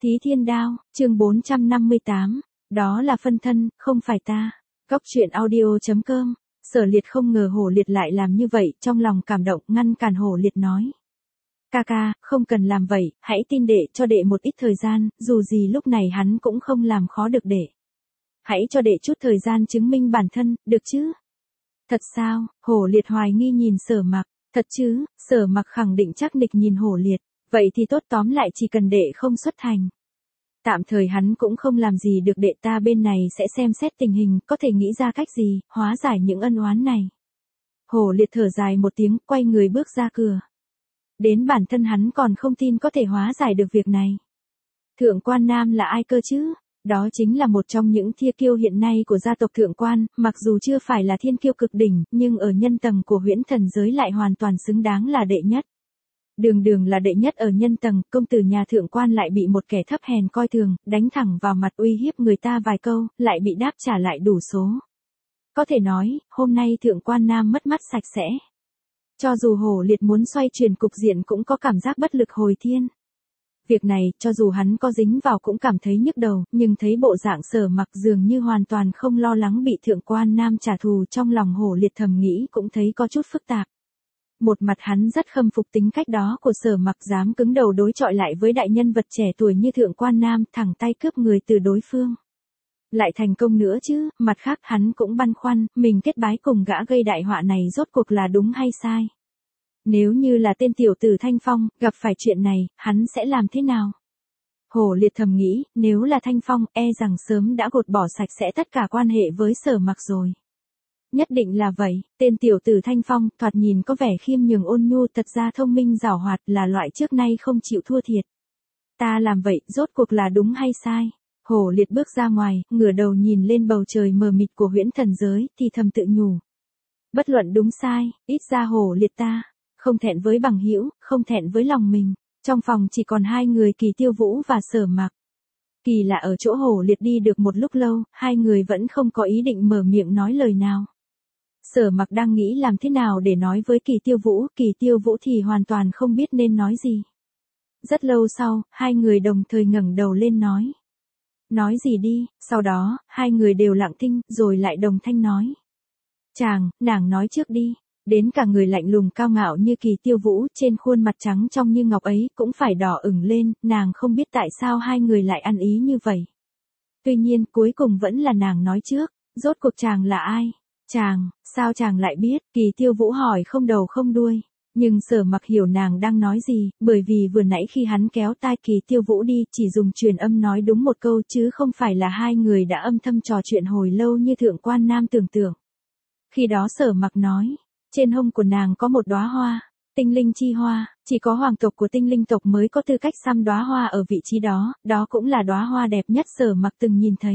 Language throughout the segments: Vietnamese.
Thí Thiên Đao, chương 458, đó là phân thân, không phải ta. Góc truyện audio.com. Sở Liệt không ngờ Hổ Liệt lại làm như vậy, trong lòng cảm động, ngăn cản Hổ Liệt nói. Ca ca, không cần làm vậy, hãy tin đệ cho đệ một ít thời gian, dù gì lúc này hắn cũng không làm khó được đệ. Hãy cho đệ chút thời gian chứng minh bản thân, được chứ? Thật sao? Hổ Liệt hoài nghi nhìn Sở Mặc. Thật chứ? Sở Mặc khẳng định chắc nịch nhìn Hổ Liệt. Vậy thì tốt, tóm lại chỉ cần đệ không xuất thành. Tạm thời hắn cũng không làm gì được, đệ ta bên này sẽ xem xét tình hình, có thể nghĩ ra cách gì, hóa giải những ân oán này. Hổ Liệt thở dài một tiếng, quay người bước ra cửa. Đến bản thân hắn còn không tin có thể hóa giải được việc này. Thượng Quan Nam là ai cơ chứ? Đó chính là một trong những thiên kiêu hiện nay của gia tộc Thượng Quan, mặc dù chưa phải là thiên kiêu cực đỉnh, nhưng ở nhân tầng của huyễn thần giới lại hoàn toàn xứng đáng là đệ nhất. Đường đường là đệ nhất ở nhân tầng, công tử nhà Thượng Quan lại bị một kẻ thấp hèn coi thường, đánh thẳng vào mặt uy hiếp người ta vài câu, lại bị đáp trả lại đủ số. Có thể nói, hôm nay Thượng Quan Nam mất mắt sạch sẽ. Cho dù Hổ Liệt muốn xoay chuyển cục diện cũng có cảm giác bất lực hồi thiên. Việc này, cho dù hắn có dính vào cũng cảm thấy nhức đầu, nhưng thấy bộ dạng Sở Mặc dường như hoàn toàn không lo lắng bị Thượng Quan Nam trả thù, trong lòng Hổ Liệt thầm nghĩ cũng thấy có chút phức tạp. Một mặt hắn rất khâm phục tính cách đó của Sở Mặc, dám cứng đầu đối chọi lại với đại nhân vật trẻ tuổi như Thượng Quan Nam, thẳng tay cướp người từ đối phương. Lại thành công nữa chứ, mặt khác hắn cũng băn khoăn, mình kết bái cùng gã gây đại họa này rốt cuộc là đúng hay sai. Nếu như là tên tiểu tử Thanh Phong, gặp phải chuyện này, hắn sẽ làm thế nào? Hổ Liệt thầm nghĩ, nếu là Thanh Phong, e rằng sớm đã gột bỏ sạch sẽ tất cả quan hệ với Sở Mặc rồi. Nhất định là vậy, tên tiểu tử Thanh Phong, thoạt nhìn có vẻ khiêm nhường ôn nhu, thật ra thông minh giảo hoạt, là loại trước nay không chịu thua thiệt. Ta làm vậy, rốt cuộc là đúng hay sai? Hổ Liệt bước ra ngoài, ngửa đầu nhìn lên bầu trời mờ mịt của huyễn thần giới, thì thầm tự nhủ. Bất luận đúng sai, ít ra Hổ Liệt ta không thẹn với bằng hữu, không thẹn với lòng mình. Trong phòng chỉ còn hai người, Kỳ Tiêu Vũ và Sở Mặc. Kỳ lạ ở chỗ Hổ Liệt đi được một lúc lâu, hai người vẫn không có ý định mở miệng nói lời nào. Sở Mặc đang nghĩ làm thế nào để nói với Kỳ Tiêu Vũ thì hoàn toàn không biết nên nói gì. Rất lâu sau, hai người đồng thời ngẩng đầu lên nói. Nói gì đi, sau đó, hai người đều lặng thinh, rồi lại đồng thanh nói. Nàng nói trước đi. Đến cả người lạnh lùng cao ngạo như Kỳ Tiêu Vũ, trên khuôn mặt trắng trong như ngọc ấy, cũng phải đỏ ửng lên, nàng không biết tại sao hai người lại ăn ý như vậy. Tuy nhiên, cuối cùng vẫn là nàng nói trước, rốt cuộc chàng là ai? Sao chàng lại biết? Kỳ Tiêu Vũ hỏi không đầu không đuôi. Nhưng Sở Mặc hiểu nàng đang nói gì, bởi vì vừa nãy khi hắn kéo tai Kỳ Tiêu Vũ đi, chỉ dùng truyền âm nói đúng một câu chứ không phải là hai người đã âm thầm trò chuyện hồi lâu như Thượng Quan Nam tưởng tượng. Khi đó Sở Mặc nói, trên hông của nàng có một đóa hoa, tinh linh chi hoa, chỉ có hoàng tộc của tinh linh tộc mới có tư cách xăm đóa hoa ở vị trí đó, đó cũng là đóa hoa đẹp nhất Sở Mặc từng nhìn thấy.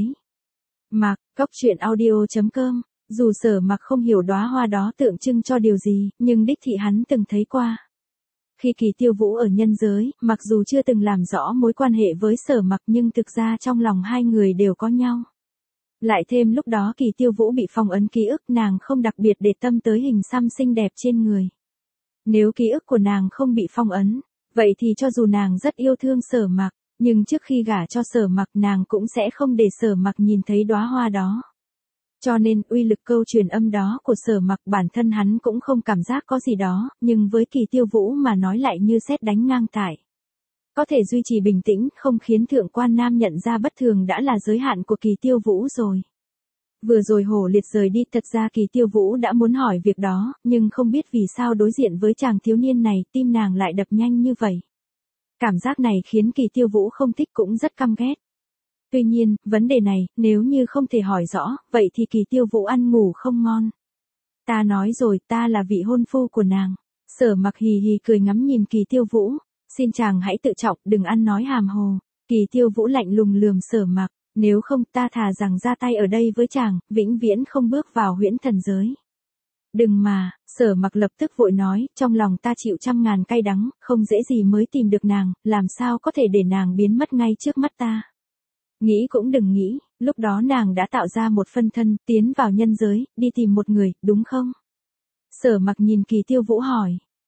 Góc truyện audio.com. Dù Sở Mặc không hiểu đóa hoa đó tượng trưng cho điều gì, nhưng đích thị hắn từng thấy qua. Khi Kỳ Tiêu Vũ ở nhân giới, mặc dù chưa từng làm rõ mối quan hệ với Sở Mặc nhưng thực ra trong lòng hai người đều có nhau. Lại thêm lúc đó Kỳ Tiêu Vũ bị phong ấn ký ức, nàng không đặc biệt để tâm tới hình xăm xinh đẹp trên người. Nếu ký ức của nàng không bị phong ấn, vậy thì cho dù nàng rất yêu thương Sở Mặc, nhưng trước khi gả cho Sở Mặc nàng cũng sẽ không để Sở Mặc nhìn thấy đóa hoa đó. Cho nên uy lực câu truyền âm đó của Sở Mặc bản thân hắn cũng không cảm giác có gì đó, nhưng với Kỳ Tiêu Vũ mà nói lại như sét đánh ngang tại. Có thể duy trì bình tĩnh, không khiến Thượng Quan Nam nhận ra bất thường đã là giới hạn của Kỳ Tiêu Vũ rồi. Vừa rồi Hổ Liệt rời đi, thật ra Kỳ Tiêu Vũ đã muốn hỏi việc đó, nhưng không biết vì sao đối diện với chàng thiếu niên này, tim nàng lại đập nhanh như vậy. Cảm giác này khiến Kỳ Tiêu Vũ không thích cũng rất căm ghét. Tuy nhiên, vấn đề này, nếu như không thể hỏi rõ, vậy thì Kỳ Tiêu Vũ ăn ngủ không ngon. Ta nói rồi, ta là vị hôn phu của nàng. Sở Mặc hì hì cười ngắm nhìn Kỳ Tiêu Vũ. Xin chàng hãy tự trọng, đừng ăn nói hàm hồ. Kỳ Tiêu Vũ lạnh lùng lườm Sở Mặc. Nếu không ta thà rằng ra tay ở đây với chàng, vĩnh viễn không bước vào huyễn thần giới. Đừng mà, Sở Mặc lập tức vội nói, trong lòng ta chịu trăm ngàn cay đắng, không dễ gì mới tìm được nàng, làm sao có thể để nàng biến mất ngay trước mắt ta. Nghĩ cũng đừng nghĩ, lúc đó nàng đã tạo ra một phân thân, tiến vào nhân giới, đi tìm một người, đúng không? Sở Mặc nhìn Kỳ Tiêu Vũ hỏi.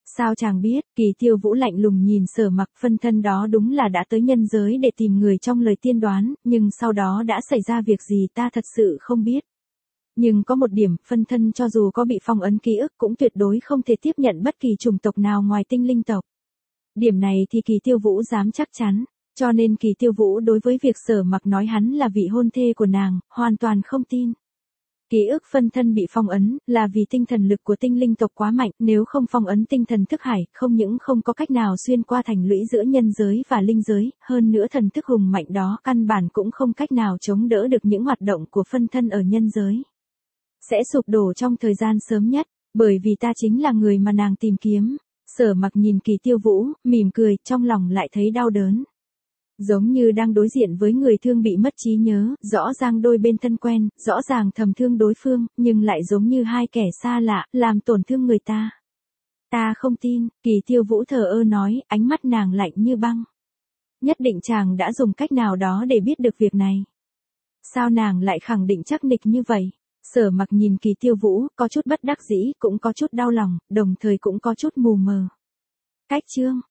Sao chàng biết? Kỳ Tiêu Vũ lạnh lùng nhìn Sở Mặc, phân thân đó đúng là đã tới nhân giới để tìm người trong lời tiên đoán, nhưng sau đó đã xảy ra việc gì ta thật sự không biết. Nhưng có một điểm, phân thân cho dù có bị phong ấn ký ức cũng tuyệt đối không thể tiếp nhận bất kỳ chủng tộc nào ngoài tinh linh tộc. Điểm này thì Kỳ Tiêu Vũ dám chắc chắn, cho nên Kỳ Tiêu Vũ đối với việc Sở Mặc nói hắn là vị hôn thê của nàng, hoàn toàn không tin. Ký ức phân thân bị phong ấn, là vì tinh thần lực của tinh linh tộc quá mạnh, nếu không phong ấn tinh thần thức hải, không những không có cách nào xuyên qua thành lũy giữa nhân giới và linh giới, hơn nữa thần thức hùng mạnh đó căn bản cũng không cách nào chống đỡ được những hoạt động của phân thân ở nhân giới. Sẽ sụp đổ trong thời gian sớm nhất, bởi vì ta chính là người mà nàng tìm kiếm. Sở Mặc nhìn Kỳ Tiêu Vũ, mỉm cười, trong lòng lại thấy đau đớn. Giống như đang đối diện với người thương bị mất trí nhớ, rõ ràng đôi bên thân quen, rõ ràng thầm thương đối phương, nhưng lại giống như hai kẻ xa lạ, làm tổn thương người ta. Ta không tin, Kỳ Tiêu Vũ thờ ơ nói, ánh mắt nàng lạnh như băng. Nhất định chàng đã dùng cách nào đó để biết được việc này. Sao nàng lại khẳng định chắc nịch như vậy? Sở Mặc nhìn Kỳ Tiêu Vũ, có chút bất đắc dĩ, cũng có chút đau lòng, đồng thời cũng có chút mù mờ. Cách chương